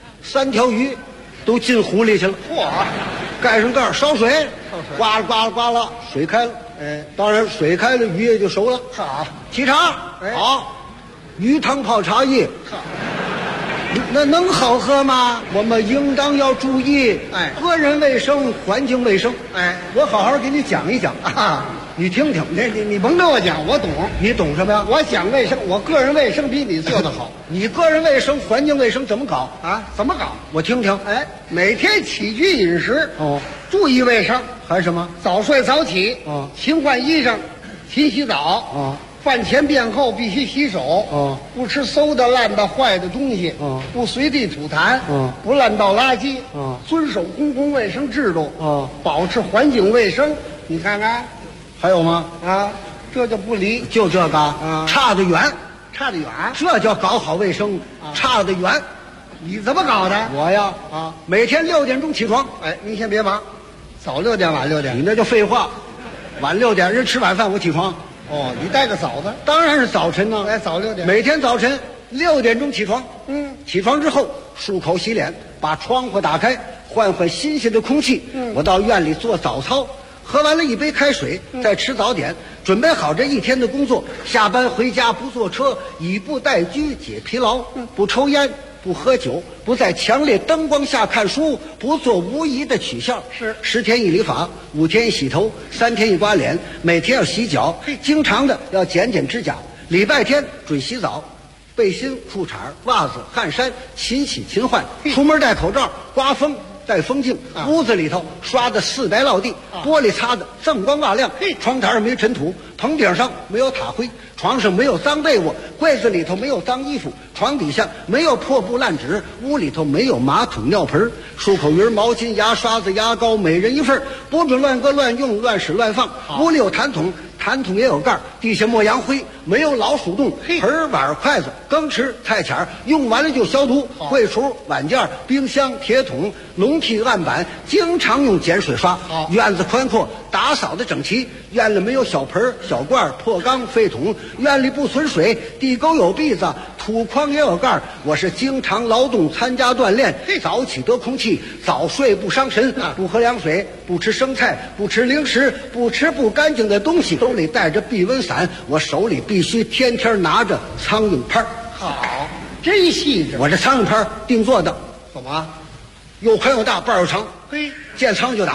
，3条鱼都进湖里去了。 嚯！ 盖上盖烧水，呱啦，水开了。当然水开了，鱼也就熟了。 好， 沏茶，好，鱼汤泡茶叶。那能好喝吗？我们应当要注意，个人卫生、环境卫生。我好好给你讲一讲啊。你听听， 你甭跟我讲，我懂。 你懂什么呀？ 我讲卫生，我个人卫生比你做得好。 你个人卫生、环境卫生怎么搞啊？怎么搞？ 我听听。 每天起居饮食注意卫生。 还是什么？ 早睡早起。勤换衣裳，勤洗澡。饭前便后必须洗手。不吃馊的、烂的、坏的东西。不随地吐痰。不乱倒垃圾。遵守公共卫生制度。保持环境卫生。你看看。 还有吗？ 这就不离， 就这个差得远，这叫搞好卫生，差得远。 你怎么搞的？ 我呀，每天6点钟起床。 您先别忙，早6点晚6点， 你那叫废话。晚6点人吃晚饭我起床。 你带个早的， 当然是早晨呢。 早6点， 每天早晨6点钟起床。起床之后漱口洗脸，把窗户打开，换新鲜的空气。我到院里做早操。喝完了一杯开水，再吃早点，准备好这一天的工作。下班回家不坐车，以步代居解疲劳。不抽烟，不喝酒，不在强烈灯光下看书，不做无意义的取笑。 是 10天一理发，5天一洗头，3天一刮脸，每天要洗脚，经常的要剪指甲。礼拜天准洗澡，背心、裤衩、袜子、汗衫勤洗勤换，出门戴口罩，刮风带风镜，屋子里头刷的4白落地，玻璃擦的锃光瓦亮，窗台上没尘土，棚顶上没有塔灰，床上没有脏被窝，柜子里头没有脏衣服，床底下没有破布烂纸，屋里头没有马桶尿盆，漱口鱼、毛巾、牙刷子、牙膏每人1份，不准乱搁乱用、乱使乱放。屋里有痰桶，痰桶也有盖，地下抹洋灰，没有老鼠洞，盆碗筷子、羹匙、菜钱用完了就消毒。柜橱、碗件、冰箱、铁桶、笼屉、案板经常用碱水刷。院子宽阔，打扫的整齐，院里没有小盆、小罐、破缸、废桶，院里不存水，地沟有篦子，土筐也有盖。我是经常劳动，参加锻炼，早起得空气，早睡不伤神，不喝凉水，不吃生菜，不吃零食，不吃不干净的东西，手里带着避蚊伞，我手里必须天天拿着苍蝇拍。 好，真细致。 我这苍蝇拍定做的， 怎么？ 又宽又大，把又长， 嘿， 见苍蝇就打。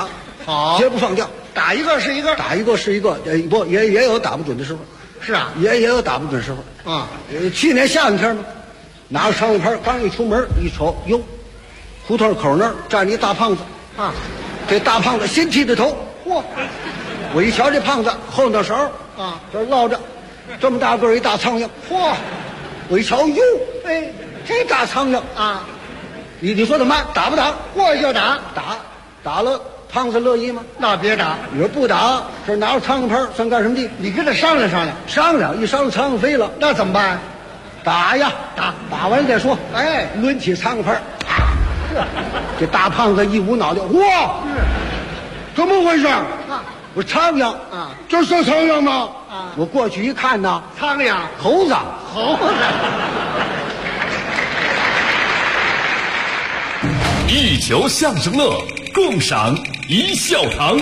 好，绝不放掉， 打一个是一个， 打一个是一个，不也有打不准的时候。 是啊， 也有打不准时候啊。去年下雨天嘛，拿着长雨盆，刚一出门一瞅，哟，胡同口那儿站着一大胖子啊。这大胖子先剃着头，嚯！我一瞧这胖子后脑勺啊，这落着这么大个一大苍蝇，嚯！我一瞧，哟，哎，这大苍蝇啊，你说怎么办？打不打？ 过去就打， 打了。胖子乐意吗？ 那别打， 你说不打，这拿着苍蝇盆算干什么的？ 你跟他商量商量， 一商量苍蝇飞了， 那怎么办？ 打呀，打完再说。 哎， 抡起苍蝇盆，这大胖子一捂脑袋，哇，怎么回事？我苍蝇啊，这是苍蝇吗？啊，我过去一看呢， 苍蝇， 猴子。 一球相声乐，共赏一笑堂。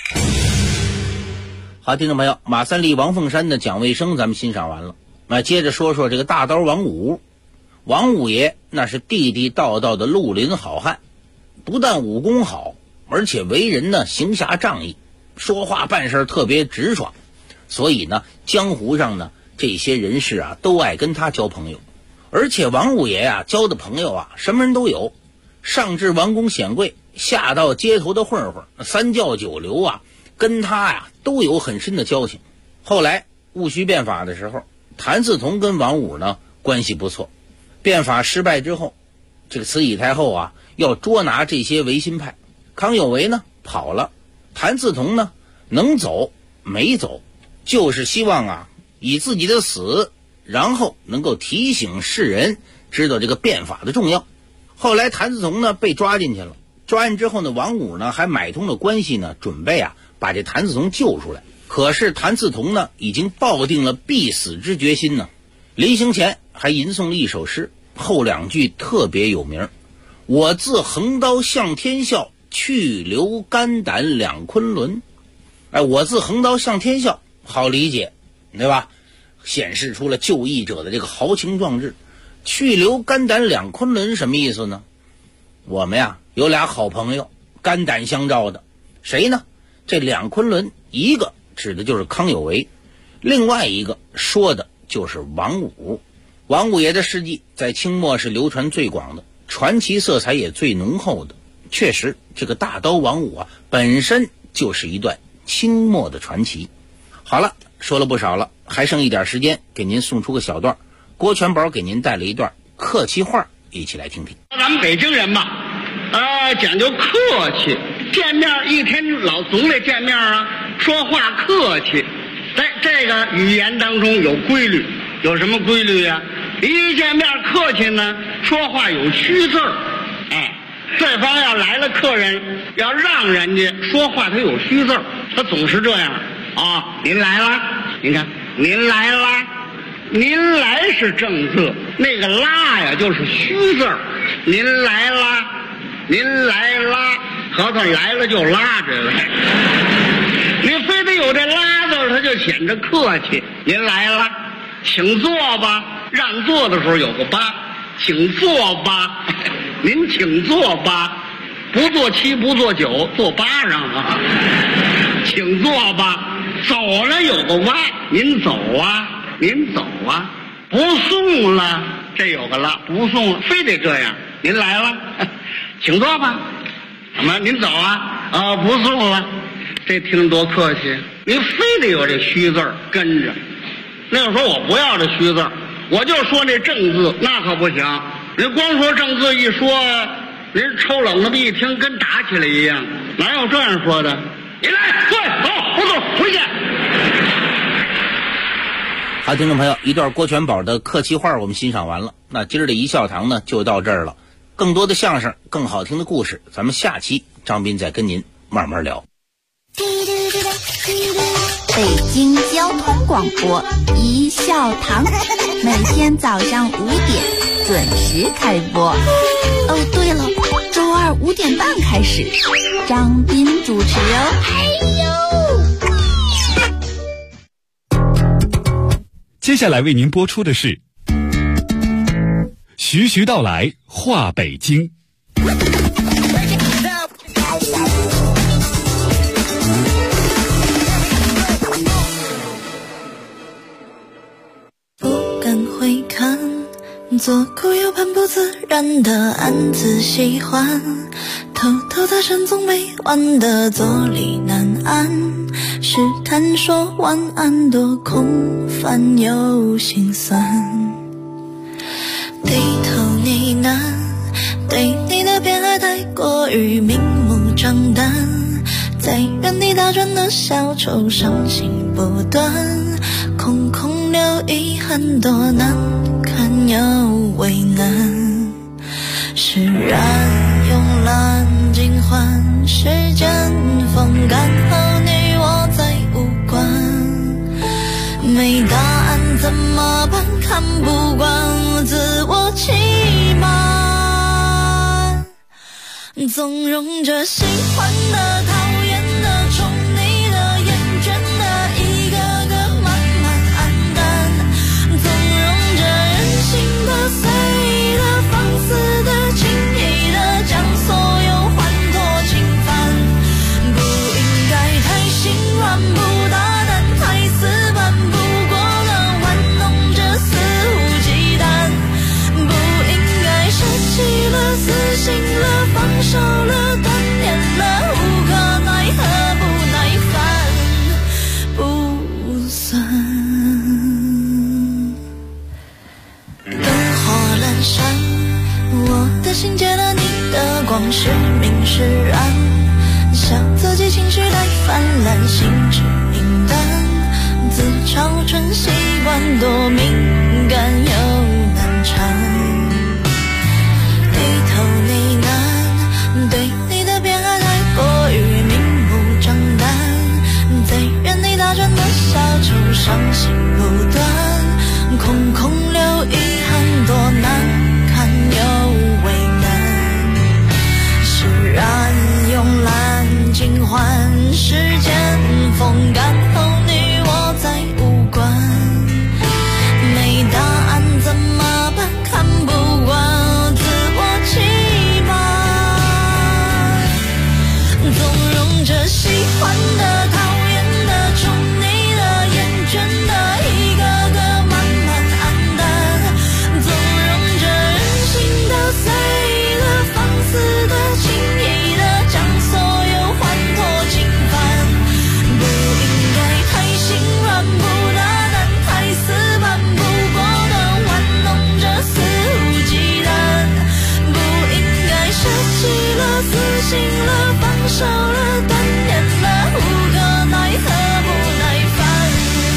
好，听众朋友，马三立、王凤山的讲卫生咱们欣赏完了，那接着说说这个大刀王五。王五爷那是地地道道的绿林好汉，不但武功好，而且为人呢行侠仗义，说话办事特别直爽，所以呢江湖上呢这些人士啊都爱跟他交朋友。而且王五爷啊交的朋友啊什么人都有，上至王公显贵，下到街头的混混，三教九流啊跟他呀都有很深的交情。后来戊戌变法的时候，谭嗣同跟王五呢关系不错。变法失败之后，这个慈禧太后啊要捉拿这些维新派，康有为呢跑了，谭嗣同呢能走没走，就是希望啊以自己的死，然后能够提醒世人知道这个变法的重要。后来谭嗣同呢被抓进去了，抓完之后呢，王五呢还买通了关系呢，准备啊把这谭嗣同救出来。可是谭嗣同呢已经抱定了必死之决心呢，临行前还吟诵了一首诗，后两句特别有名：我自横刀向天笑，去留肝胆两昆仑。哎，我自横刀向天笑，好理解，对吧？显示出了救义者的这个豪情壮志。去留肝胆两昆仑什么意思呢？我们呀有俩好朋友，肝胆相照的，谁呢？这两昆仑，一个指的就是康有为，另外一个说的就是王五。王五爷的事迹在清末是流传最广的，传奇色彩也最浓厚的。确实，这个大刀王五啊本身就是一段清末的传奇。好了，说了不少了，还剩一点时间，给您送出个小段。郭全宝给您带了一段客气话，一起来听听。 咱们北京人嘛，讲究客气，见面一天总得见面啊，说话客气。在这个语言当中有规律，有什么规律呀？一见面客气呢，说话有虚字儿，哎，对方要来了客人，要让人家说话他有虚字儿，他总是这样啊。您来了，您看，您来了。您来是正字，那个拉呀就是虚字儿。您来啦，您来啦，合同来了就拉着来。你非得有这拉字，他就显着客气。您来了，请坐吧。让座的时候有个八，请坐吧。您请坐吧，不坐7不坐9，坐8上啊。请坐吧。走了有个哇，您走啊。您走啊，不送了，这有个了，不送了，非得这样。您来了，请坐吧。怎么？您走啊？不送了，这听着多客气。您非得有这虚字儿跟着。那个时候我不要这虚字儿，我就说这正字，那可不行。您光说正字一说，您抽冷子一听跟打起来一样，哪有这样说的？你来，坐，走，不走，回去。 好，听众朋友，一段郭全宝的客气话我们欣赏完了。那今儿的一笑堂呢就到这儿了。更多的相声，更好听的故事，咱们下期张斌再跟您慢慢聊。 北京交通广播一笑堂，每天早上5点准时开播。哦，对了，周2 5点半开始，张斌主持哦。 接下来为您播出的是徐徐道来话北京。 左顾右盼不自然的暗自喜欢，偷偷在深总没完的坐立难安，试探说晚安多空泛又心酸，低头呢喃，对你的偏爱太过于明目张胆，在原地打转的小丑伤心不断，空空留遗憾多难堪又为难，释然慵懒尽欢，时间风干后你我再无关，没答案怎么办？看不惯自我欺瞒，纵容着喜欢的讨厌的宠你的厌倦的一个个慢慢黯淡，纵容着任性的随意的放肆的轻易的将所有欢脱侵犯，不应该太心软不大胆太死板，不过了玩弄着肆无忌惮，不应该舍弃了死心了放手了断念了无可奈何不耐烦不算，灯火阑珊，我的心借了你的光是明是暗，笑自己情绪太泛滥心智明淡，自嘲成习惯多敏感又难缠，低头呢喃，对你的偏爱太过于明目张胆，在原地打转的小丑伤心不断，空空留遗憾多难堪又为难，释然慵懒尽欢，时间风干后你我再无关，没答案怎么办？看不惯自我欺瞒，纵容着喜欢的讨厌的宠你的厌倦的一个个慢慢黯淡，纵容着任性的随意的放肆的轻易的将所有欢脱侵犯，不应该太心软不大胆太死板，不过的玩弄着肆无忌惮，不应该舍弃了死心了放手了断念了无可奈何不耐烦，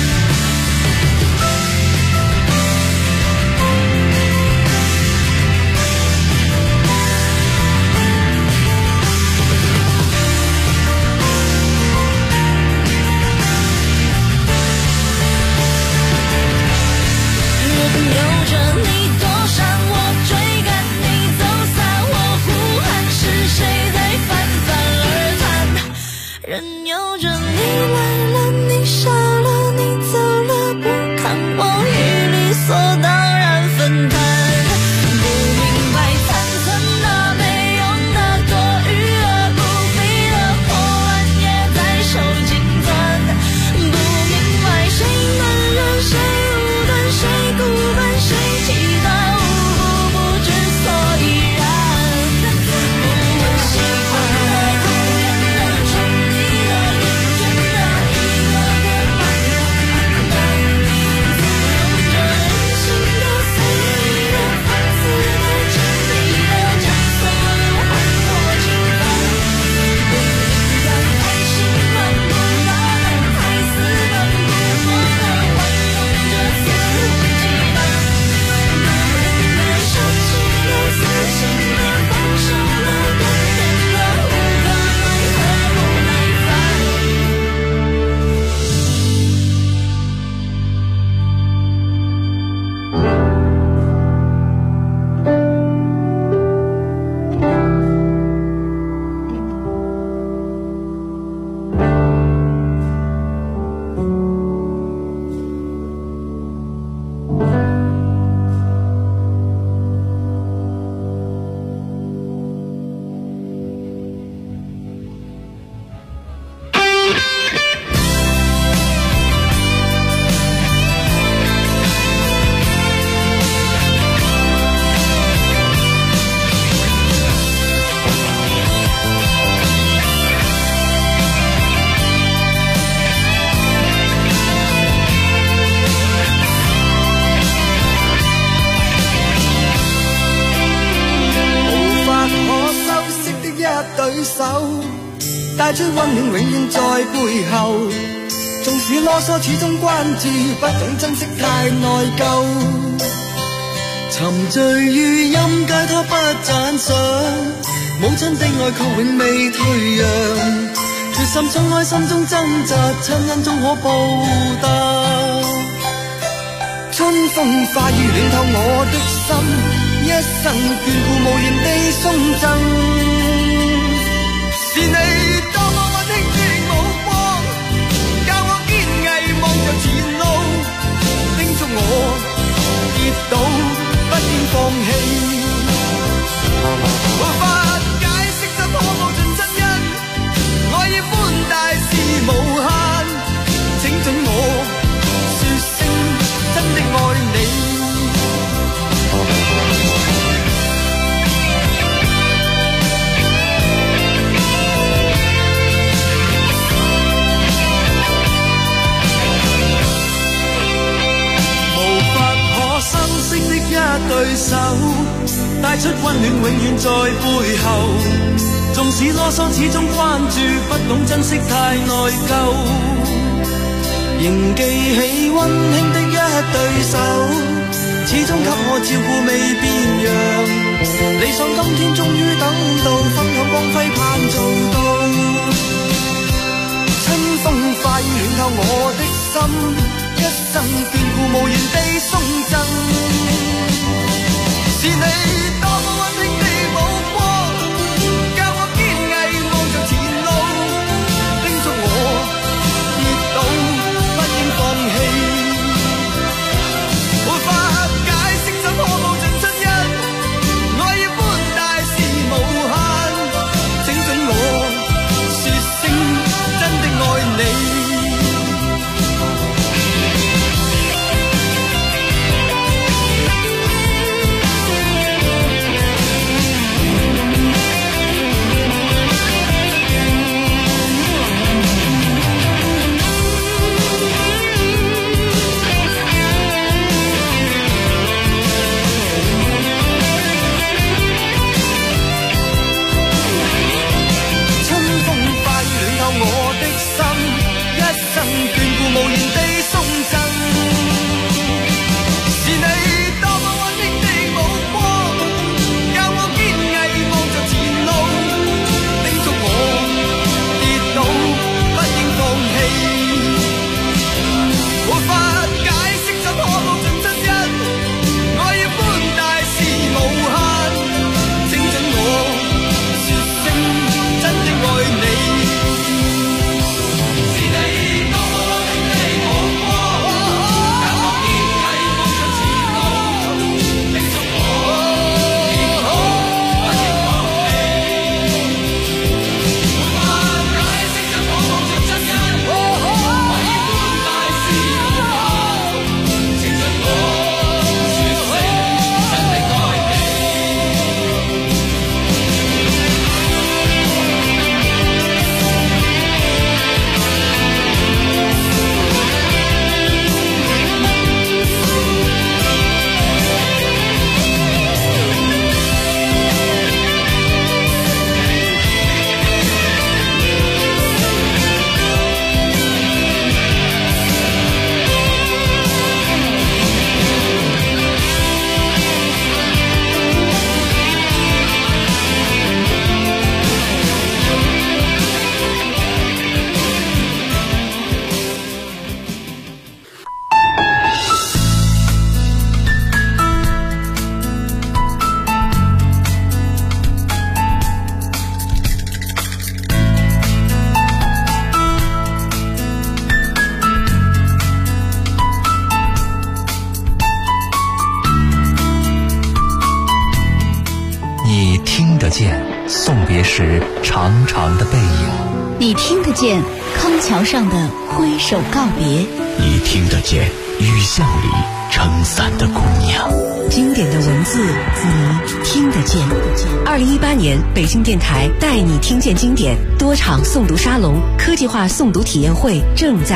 任由着你躲闪我追赶你走散，我呼喊是谁在泛泛而谈，任由着你来了你笑了你走了，不看我与理所当然分担，不明白残存的没用的多余的不必的破烂也在手紧攥，不明白谁能忍谁无端谁孤单谁其他无不知所以然，不问喜欢的讨厌的宠你的厌倦的一手，帶出溫暖永遠在背後。縱使囉嗦始終關注，不懂珍惜太內疚。沉醉於音階他不讚賞，母親的愛卻永未退讓。決心衝開心中掙扎，親恩終可報答。春風化雨暖透我的心，一生眷顧無言地送贈。是你多麼溫馨的目光，教我堅毅望着前路，叮囑我跌倒不應放棄。無法解釋怎可報盡親恩，愛意寬大是無限，請准我說聲真的愛你。無法可修飾的一對手，帶出溫暖永遠在背後。縱使囉嗦始終關注，不懂珍惜太內疚。仍記起溫馨的一對手，始終給我照顧未變樣。理想今天終於等到，分享光輝盼做到。春風化雨暖透我的心，一生眷顧無言地送贈。是你多麼溫馨的目光，教我堅毅望着前路，叮囑我跌倒不應放棄。無法解釋怎可報盡親恩，愛意寬大是無限，請准我說聲真的愛你。 送别时长长的背影， 你听得见康桥上的挥手告别， 你听得见雨巷里撑伞的姑娘。 经典的文字，你听得见。2018年北京电台带你听见经典多场诵读沙龙、科技化诵读体验会正在